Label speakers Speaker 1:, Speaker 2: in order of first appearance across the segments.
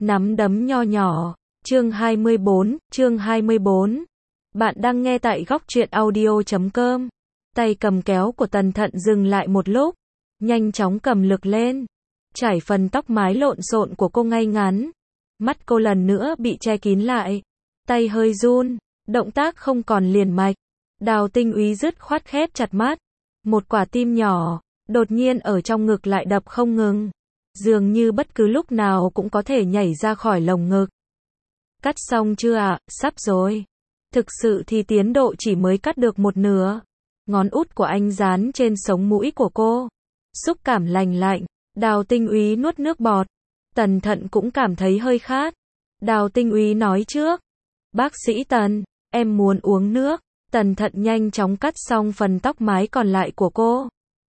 Speaker 1: Nắm đấm nho nhỏ. Chương 24. Bạn đang nghe tại góc truyện audio.com. Tay cầm kéo của Tần Thận dừng lại một lúc, nhanh chóng cầm lực lên, chải phần tóc mái lộn xộn của cô ngay ngắn. Mắt cô lần nữa bị che kín lại, tay hơi run, động tác không còn liền mạch. Đào Tinh Úy dứt khoát khép chặt mắt. Một quả tim nhỏ đột nhiên ở trong ngực lại đập không ngừng, dường như bất cứ lúc nào cũng có thể nhảy ra khỏi lồng ngực. Cắt xong chưa ạ? Sắp rồi. Thực sự thì tiến độ chỉ mới cắt được một nửa. Ngón út của anh dán trên sống mũi của cô, xúc cảm lành lạnh. Đào Tinh Úy nuốt nước bọt. Tần Thận cũng cảm thấy hơi khát. Đào Tinh Úy nói trước. Bác sĩ Tần, em muốn uống nước. Tần Thận nhanh chóng cắt xong phần tóc mái còn lại của cô,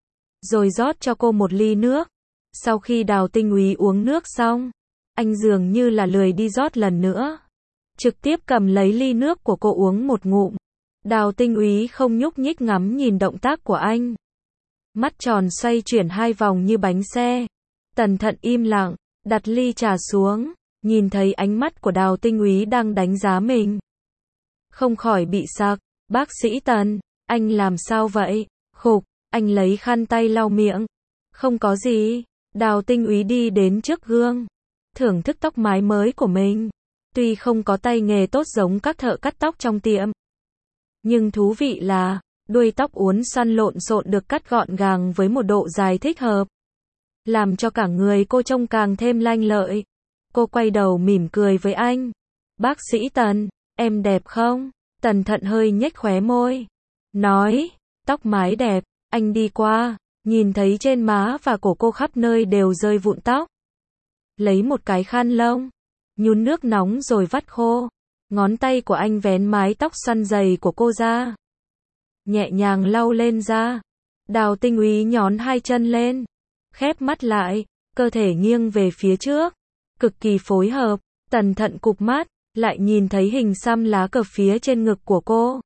Speaker 1: rồi rót cho cô một ly nước. Sau khi Đào Tinh Úy uống nước xong, anh dường như là lười đi rót lần nữa, trực tiếp cầm lấy ly nước của cô uống một ngụm. Đào Tinh Úy không nhúc nhích ngắm nhìn động tác của anh, mắt tròn xoay chuyển hai vòng như bánh xe. Tần Thận im lặng, đặt ly trà xuống, nhìn thấy ánh mắt của Đào Tinh Úy đang đánh giá mình, không khỏi bị sặc. Bác sĩ Tần, anh làm sao vậy? Khục, anh lấy khăn tay lau miệng. Không có gì. Đào Tinh Úy đi đến trước gương, thưởng thức tóc mái mới của mình. Tuy không có tay nghề tốt giống các thợ cắt tóc trong tiệm, nhưng thú vị là, đuôi tóc uốn xoăn lộn xộn được cắt gọn gàng với một độ dài thích hợp, làm cho cả người cô trông càng thêm lanh lợi. Cô quay đầu mỉm cười với anh. Bác sĩ Tần, em đẹp không? Tần Thận hơi nhếch khóe môi, nói, tóc mái đẹp. Anh đi qua, nhìn thấy trên má và cổ cô khắp nơi đều rơi vụn tóc. Lấy một cái khăn lông, nhúng nước nóng rồi vắt khô. Ngón tay của anh vén mái tóc xoăn dày của cô ra, nhẹ nhàng lau lên da. Đào Tinh Úy nhón hai chân lên, khép mắt lại, cơ thể nghiêng về phía trước, cực kỳ phối hợp. Tần Thận cụp mắt, lại nhìn thấy hình xăm lá cờ phía trên ngực của cô.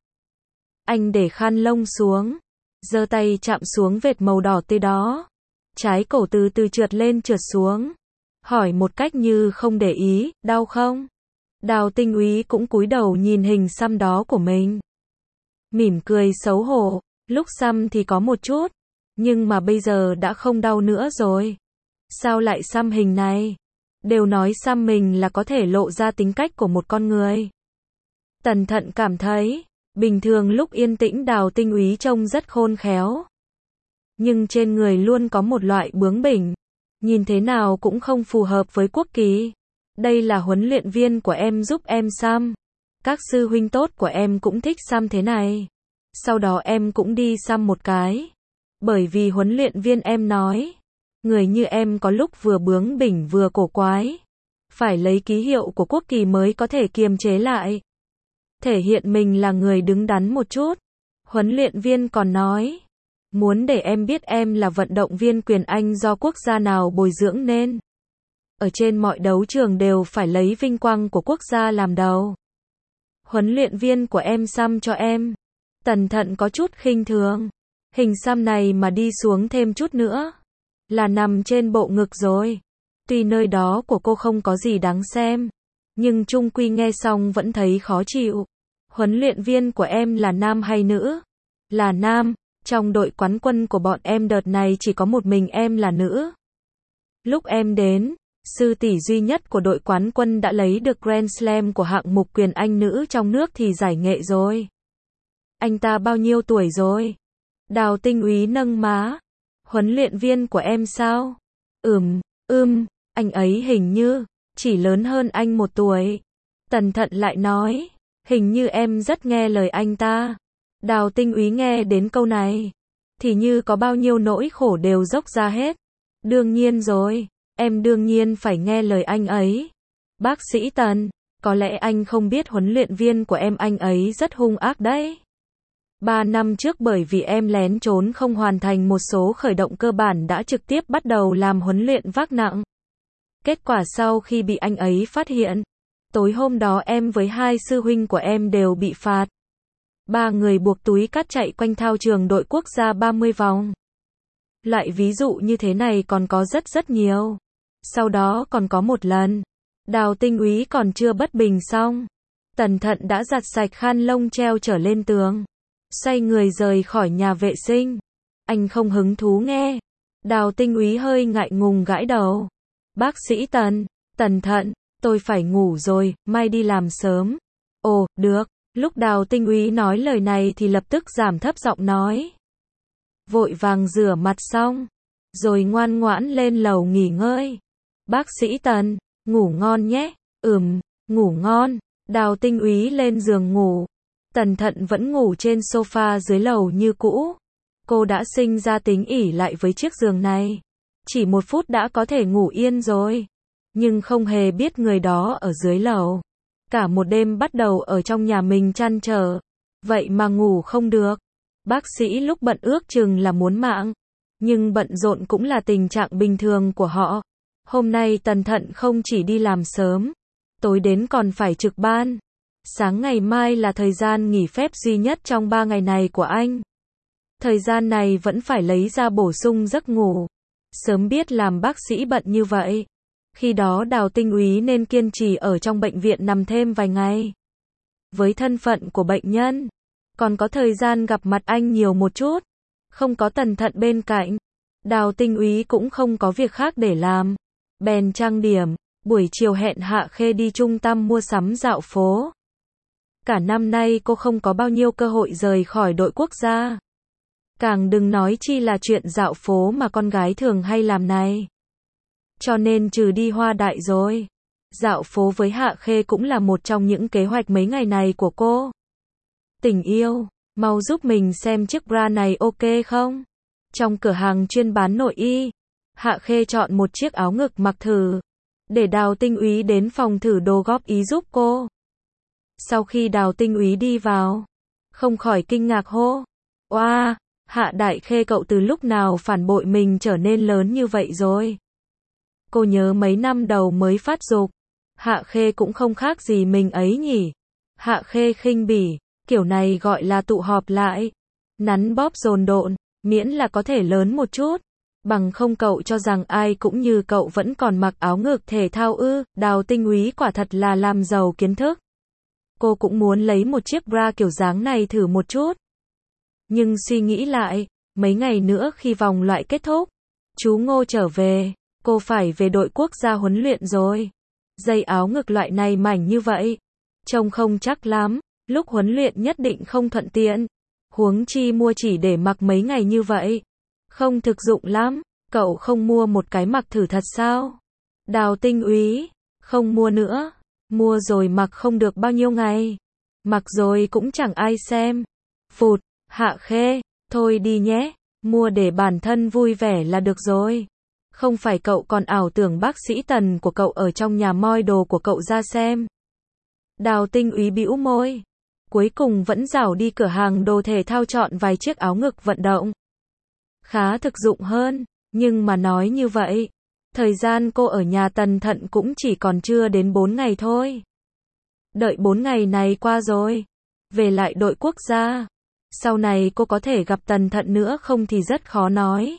Speaker 1: Anh để khăn lông xuống, giơ tay chạm xuống vệt màu đỏ tươi đó. Trái cổ từ từ trượt lên trượt xuống, hỏi một cách như không để ý, đau không? Đào Tinh Úy cũng cúi đầu nhìn hình xăm đó của mình, mỉm cười xấu hổ. Lúc xăm thì có một chút, nhưng mà bây giờ đã không đau nữa rồi. Sao lại xăm hình này? Đều nói xăm mình là có thể lộ ra tính cách của một con người. Tần Thận cảm thấy, bình thường lúc yên tĩnh Đào Tinh Úy trông rất khôn khéo, nhưng trên người luôn có một loại bướng bỉnh, nhìn thế nào cũng không phù hợp với quốc kỳ. Đây là huấn luyện viên của em giúp em xăm. Các sư huynh tốt của em cũng thích xăm thế này. Sau đó em cũng đi xăm một cái. Bởi vì huấn luyện viên em nói, người như em có lúc vừa bướng bỉnh vừa cổ quái, phải lấy ký hiệu của quốc kỳ mới có thể kiềm chế lại, thể hiện mình là người đứng đắn một chút. Huấn luyện viên còn nói, muốn để em biết em là vận động viên quyền Anh do quốc gia nào bồi dưỡng nên ở trên mọi đấu trường đều phải lấy vinh quang của quốc gia làm đầu. Huấn luyện viên của em xăm cho em. Tần Thận có chút khinh thường. Hình xăm này mà đi xuống thêm chút nữa là nằm trên bộ ngực rồi. Tuy nơi đó của cô không có gì đáng xem, nhưng chung quy nghe xong vẫn thấy khó chịu. Huấn luyện viên của em là nam hay nữ? Là nam. Trong đội quán quân của bọn em đợt này chỉ có một mình em là nữ. Lúc em đến, sư tỷ duy nhất của đội quán quân đã lấy được Grand Slam của hạng mục quyền Anh nữ trong nước thì giải nghệ rồi. Anh ta bao nhiêu tuổi rồi? Đào Tinh Úy nâng má. Huấn luyện viên của em sao? Anh ấy hình như chỉ lớn hơn anh 1 tuổi. Tần Thận lại nói, hình như em rất nghe lời anh ta. Đào Tinh Úy nghe đến câu này, thì như có bao nhiêu nỗi khổ đều dốc ra hết. Đương nhiên rồi, em đương nhiên phải nghe lời anh ấy. Bác sĩ Tần, có lẽ anh không biết huấn luyện viên của em anh ấy rất hung ác đấy. 3 năm trước bởi vì em lén trốn không hoàn thành một số khởi động cơ bản đã trực tiếp bắt đầu làm huấn luyện vác nặng. Kết quả sau khi bị anh ấy phát hiện, tối hôm đó em với 2 sư huynh của em đều bị phạt. 3 người buộc túi cát chạy quanh thao trường đội quốc gia 30 vòng. Loại ví dụ như thế này còn có rất nhiều. Sau đó còn có một lần, Đào Tinh Úy còn chưa bất bình xong, Tần Thận đã giặt sạch khăn lông treo trở lên tường, xoay người rời khỏi nhà vệ sinh. Anh không hứng thú nghe. Đào Tinh Úy hơi ngại ngùng gãi đầu. Bác sĩ Tần, Tần Thận, tôi phải ngủ rồi, mai đi làm sớm. Ồ, được. Lúc Đào Tinh Úy nói lời này thì lập tức giảm thấp giọng nói. Vội vàng rửa mặt xong, rồi ngoan ngoãn lên lầu nghỉ ngơi. Bác sĩ Tần, ngủ ngon nhé. Ngủ ngon. Đào Tinh Úy lên giường ngủ. Tần Thận vẫn ngủ trên sofa dưới lầu như cũ. Cô đã sinh ra tính ỷ lại với chiếc giường này. Chỉ 1 phút đã có thể ngủ yên rồi. Nhưng không hề biết người đó ở dưới lầu. Cả một đêm bắt đầu ở trong nhà mình trăn trở. Vậy mà ngủ không được. Bác sĩ lúc bận ước chừng là muốn mạng. Nhưng bận rộn cũng là tình trạng bình thường của họ. Hôm nay Tần Thận không chỉ đi làm sớm, tối đến còn phải trực ban. Sáng ngày mai là thời gian nghỉ phép duy nhất trong 3 ngày này của anh. Thời gian này vẫn phải lấy ra bổ sung giấc ngủ. Sớm biết làm bác sĩ bận như vậy. Khi đó Đào Tinh Úy nên kiên trì ở trong bệnh viện nằm thêm vài ngày. Với thân phận của bệnh nhân, còn có thời gian gặp mặt anh nhiều một chút. Không có Tần Thận bên cạnh, Đào Tinh Úy cũng không có việc khác để làm. Bèn trang điểm, buổi chiều hẹn Hạ Khê đi trung tâm mua sắm dạo phố. Cả năm nay cô không có bao nhiêu cơ hội rời khỏi đội quốc gia. Càng đừng nói chi là chuyện dạo phố mà con gái thường hay làm này. Cho nên trừ đi Hoa Đại rồi, dạo phố với Hạ Khê cũng là một trong những kế hoạch mấy ngày này của cô. Tình yêu, mau giúp mình xem chiếc bra này ok không? Trong cửa hàng chuyên bán nội y, Hạ Khê chọn một chiếc áo ngực mặc thử, để Đào Tinh Úy đến phòng thử đồ góp ý giúp cô. Sau khi Đào Tinh Úy đi vào, không khỏi kinh ngạc hô. Oa, Hạ Đại Khê cậu từ lúc nào phản bội mình trở nên lớn như vậy rồi? Cô nhớ mấy năm đầu mới phát dục, Hạ Khê cũng không khác gì mình ấy nhỉ? Hạ Khê khinh bỉ, kiểu này gọi là tụ họp lại, nắn bóp dồn độn, miễn là có thể lớn một chút. Bằng không cậu cho rằng ai cũng như cậu vẫn còn mặc áo ngực thể thao ư? Đào Tinh Úy quả thật là làm giàu kiến thức. Cô cũng muốn lấy một chiếc bra kiểu dáng này thử một chút. Nhưng suy nghĩ lại, mấy ngày nữa khi vòng loại kết thúc, chú Ngô trở về, cô phải về đội quốc gia huấn luyện rồi. Dây áo ngực loại này mảnh như vậy, trông không chắc lắm, lúc huấn luyện nhất định không thuận tiện. Huống chi mua chỉ để mặc mấy ngày như vậy, không thực dụng lắm. Cậu không mua một cái mặc thử thật sao? Đào Tinh Úy, không mua nữa. Mua rồi mặc không được bao nhiêu ngày. Mặc rồi cũng chẳng ai xem. Phụt, Hạ Khê, thôi đi nhé. Mua để bản thân vui vẻ là được rồi. Không phải cậu còn ảo tưởng bác sĩ Tần của cậu ở trong nhà moi đồ của cậu ra xem. Đào Tinh Úy bĩu môi. Cuối cùng vẫn rảo đi cửa hàng đồ thể thao chọn vài chiếc áo ngực vận động. Khá thực dụng hơn, nhưng mà nói như vậy, thời gian cô ở nhà Tần Thận cũng chỉ còn chưa đến 4 ngày thôi. Đợi 4 ngày này qua rồi, về lại đội quốc gia. Sau này cô có thể gặp Tần Thận nữa không thì rất khó nói.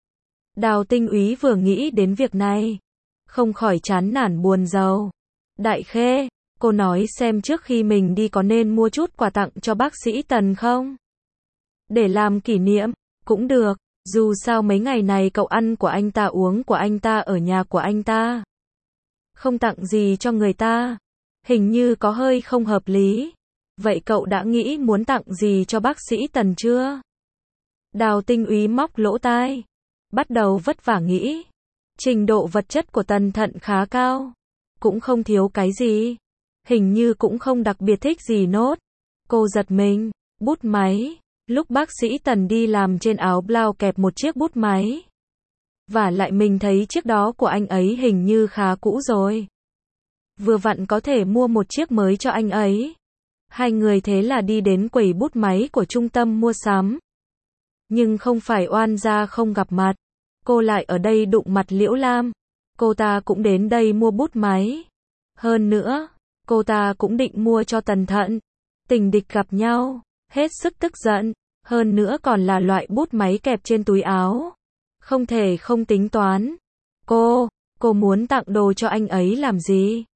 Speaker 1: Đào Tinh Úy vừa nghĩ đến việc này, không khỏi chán nản buồn rầu. Đại Khê, cô nói xem trước khi mình đi có nên mua chút quà tặng cho bác sĩ Tần không? Để làm kỷ niệm, cũng được. Dù sao mấy ngày này cậu ăn của anh ta uống của anh ta ở nhà của anh ta. Không tặng gì cho người ta, hình như có hơi không hợp lý. Vậy cậu đã nghĩ muốn tặng gì cho bác sĩ Tần chưa? Đào Tinh Úy móc lỗ tai, bắt đầu vất vả nghĩ. Trình độ vật chất của Tần Thận khá cao, cũng không thiếu cái gì. Hình như cũng không đặc biệt thích gì nốt. Cô giật mình, bút máy. Lúc bác sĩ Tần đi làm trên áo blau kẹp một chiếc bút máy. Và lại mình thấy chiếc đó của anh ấy hình như khá cũ rồi. Vừa vặn có thể mua một chiếc mới cho anh ấy. Hai người thế là đi đến quầy bút máy của trung tâm mua sắm. Nhưng không phải oan gia không gặp mặt. Cô lại ở đây đụng mặt Liễu Lam. Cô ta cũng đến đây mua bút máy. Hơn nữa, cô ta cũng định mua cho Tần Thận. Tình địch gặp nhau, hết sức tức giận. Hơn nữa còn là loại bút máy kẹp trên túi áo. Không thể không tính toán. Cô muốn tặng đồ cho anh ấy làm gì?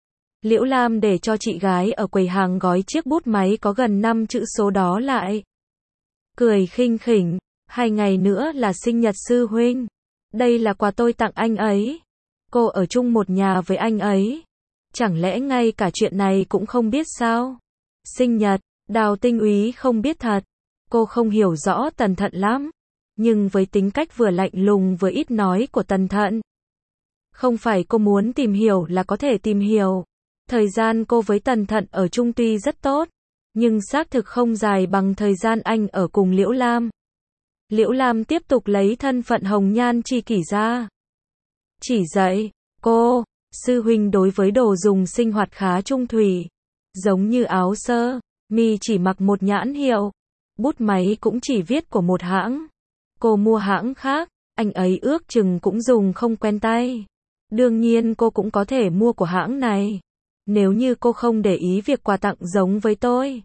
Speaker 1: Liễu Lam để cho chị gái ở quầy hàng gói chiếc bút máy có gần 5 chữ số đó lại. Cười khinh khỉnh, 2 ngày nữa là sinh nhật sư huynh. Đây là quà tôi tặng anh ấy. Cô ở chung một nhà với anh ấy. Chẳng lẽ ngay cả chuyện này cũng không biết sao? Sinh nhật, Đào Tinh Úy không biết thật. Cô không hiểu rõ Tần Thận lắm. Nhưng với tính cách vừa lạnh lùng vừa ít nói của Tần Thận, không phải cô muốn tìm hiểu là có thể tìm hiểu. Thời gian cô với Tần Thận ở chung tuy rất tốt, nhưng xác thực không dài bằng thời gian anh ở cùng Liễu Lam. Liễu Lam tiếp tục lấy thân phận hồng nhan tri kỷ ra. Chỉ dạy, cô, sư huynh đối với đồ dùng sinh hoạt khá trung thủy. Giống như áo sơ, mi chỉ mặc một nhãn hiệu. Bút máy cũng chỉ viết của một hãng. Cô mua hãng khác, anh ấy ước chừng cũng dùng không quen tay. Đương nhiên cô cũng có thể mua của hãng này. Nếu như cô không để ý việc quà tặng giống với tôi.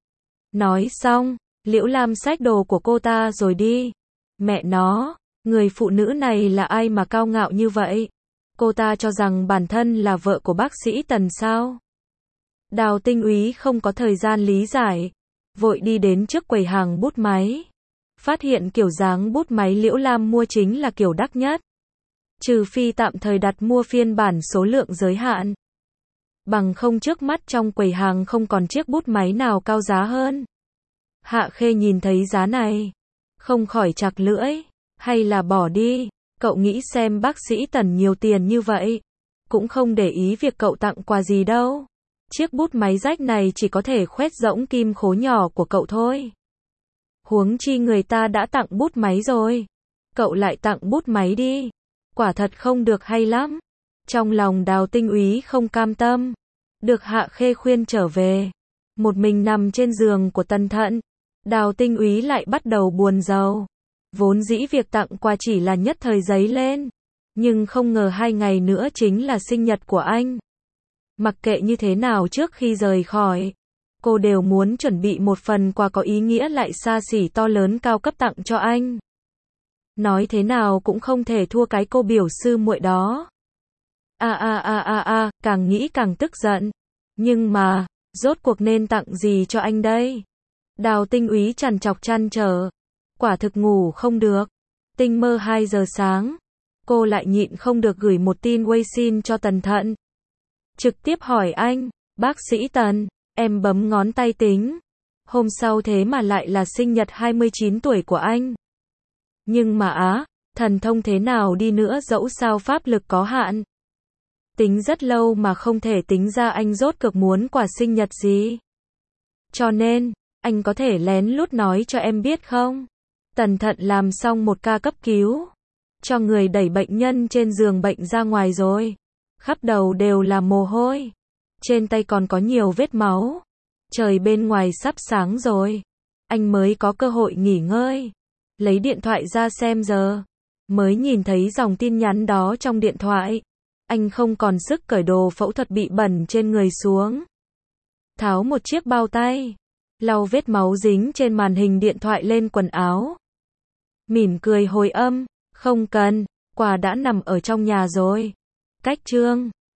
Speaker 1: Nói xong, Liễu Lam xách đồ của cô ta rồi đi. Mẹ nó, người phụ nữ này là ai mà cao ngạo như vậy? Cô ta cho rằng bản thân là vợ của bác sĩ Tần sao? Đào Tinh Úy không có thời gian lý giải. Vội đi đến trước quầy hàng bút máy. Phát hiện kiểu dáng bút máy Liễu Lam mua chính là kiểu đắt nhất. Trừ phi tạm thời đặt mua phiên bản số lượng giới hạn. Bằng không trước mắt trong quầy hàng không còn chiếc bút máy nào cao giá hơn. Hạ Khê nhìn thấy giá này, không khỏi chặt lưỡi. Hay là bỏ đi, cậu nghĩ xem bác sĩ Tần nhiều tiền như vậy. Cũng không để ý việc cậu tặng quà gì đâu. Chiếc bút máy rách này chỉ có thể khoét rỗng kim khố nhỏ của cậu thôi. Huống chi người ta đã tặng bút máy rồi. Cậu lại tặng bút máy đi. Quả thật không được hay lắm. Trong lòng Đào Tinh Úy không cam tâm. Được Hạ Khê khuyên trở về. Một mình nằm trên giường của Tần Thận. Đào Tinh Úy lại bắt đầu buồn rầu. Vốn dĩ việc tặng quà chỉ là nhất thời giấy lên. Nhưng không ngờ 2 ngày nữa chính là sinh nhật của anh. Mặc kệ như thế nào trước khi rời khỏi, cô đều muốn chuẩn bị một phần quà có ý nghĩa lại xa xỉ to lớn cao cấp tặng cho anh. Nói thế nào cũng không thể thua cái cô biểu sư muội đó. Càng nghĩ càng tức giận. Nhưng mà, rốt cuộc nên tặng gì cho anh đây? Đào Tinh Úy trằn trọc trăn trở. Quả thực ngủ không được. Tinh mơ 2 giờ sáng. Cô lại nhịn không được gửi một tin WeChat cho Tần Thận. Trực tiếp hỏi anh, bác sĩ Tần, em bấm ngón tay tính. Hôm sau thế mà lại là sinh nhật 29 tuổi của anh. Nhưng mà thần thông thế nào đi nữa dẫu sao pháp lực có hạn. Tính rất lâu mà không thể tính ra anh rốt cuộc muốn quà sinh nhật gì. Cho nên, anh có thể lén lút nói cho em biết không? Tần Thận làm xong một ca cấp cứu. Cho người đẩy bệnh nhân trên giường bệnh ra ngoài rồi. Khắp đầu đều là mồ hôi. Trên tay còn có nhiều vết máu. Trời bên ngoài sắp sáng rồi. Anh mới có cơ hội nghỉ ngơi. Lấy điện thoại ra xem giờ. Mới nhìn thấy dòng tin nhắn đó trong điện thoại. Anh không còn sức cởi đồ phẫu thuật bị bẩn trên người xuống. Tháo một chiếc bao tay. Lau vết máu dính trên màn hình điện thoại lên quần áo. Mỉm cười hồi âm. Không cần, quà đã nằm ở trong nhà rồi. Cách chương